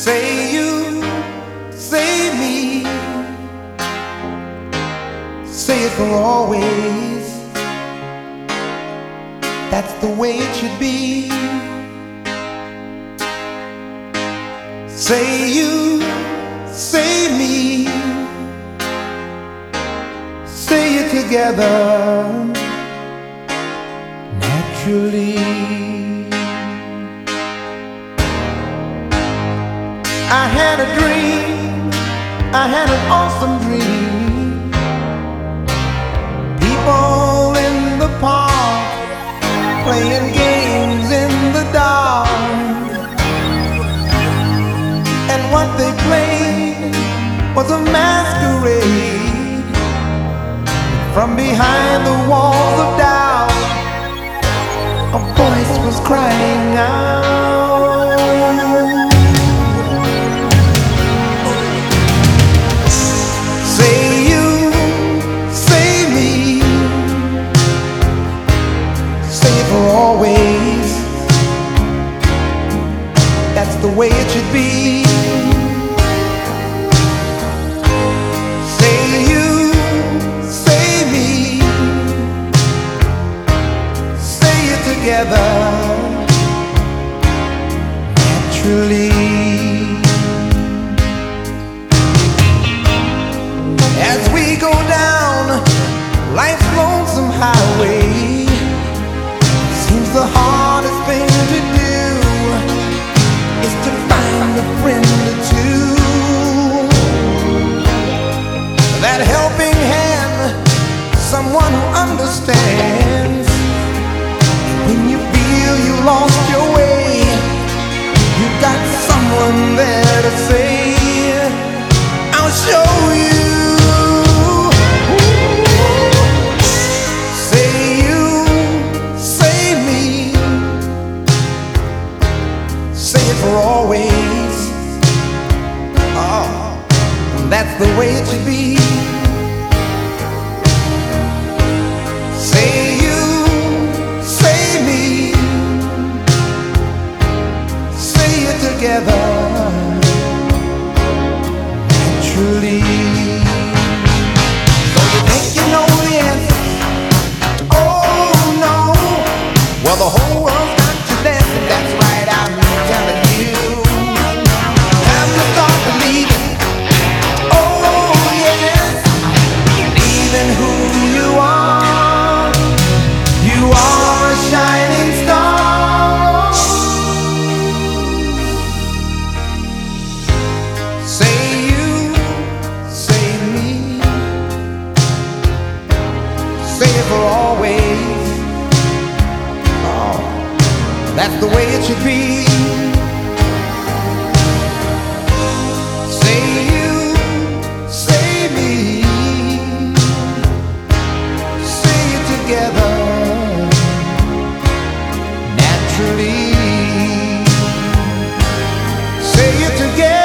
Say you, say me, say it for always. That's the way it should be. Say you, say me, say it together naturally. I had a dream, I had an awesome dream. People in the park playing games in the dark, and what they played was a masquerade. From behind the walls of doubt, a voice was crying out. Say you, say me, say it for always. That's the way it should be. Say you, say me, say it together naturally. As we go down life's lonesome highway, seems the hardest thing to do is to find a friend or two. That helping hand, someone who understands. When you feel you lost your way, you got someone there to say, I'll show you. Say you, say me, say it for always. Oh, that's the way it should be. Say you, say me, say it together naturally. So you think you know the answer? Oh no. Well, the whole world's got you dancing. That's right, I'm telling you. Time to start believing. Oh yes, believing who you are. You are a shining star. Say you, say me, say it for always. Oh, that's the way it should be. Say you, say me, say it together naturally. Say it together.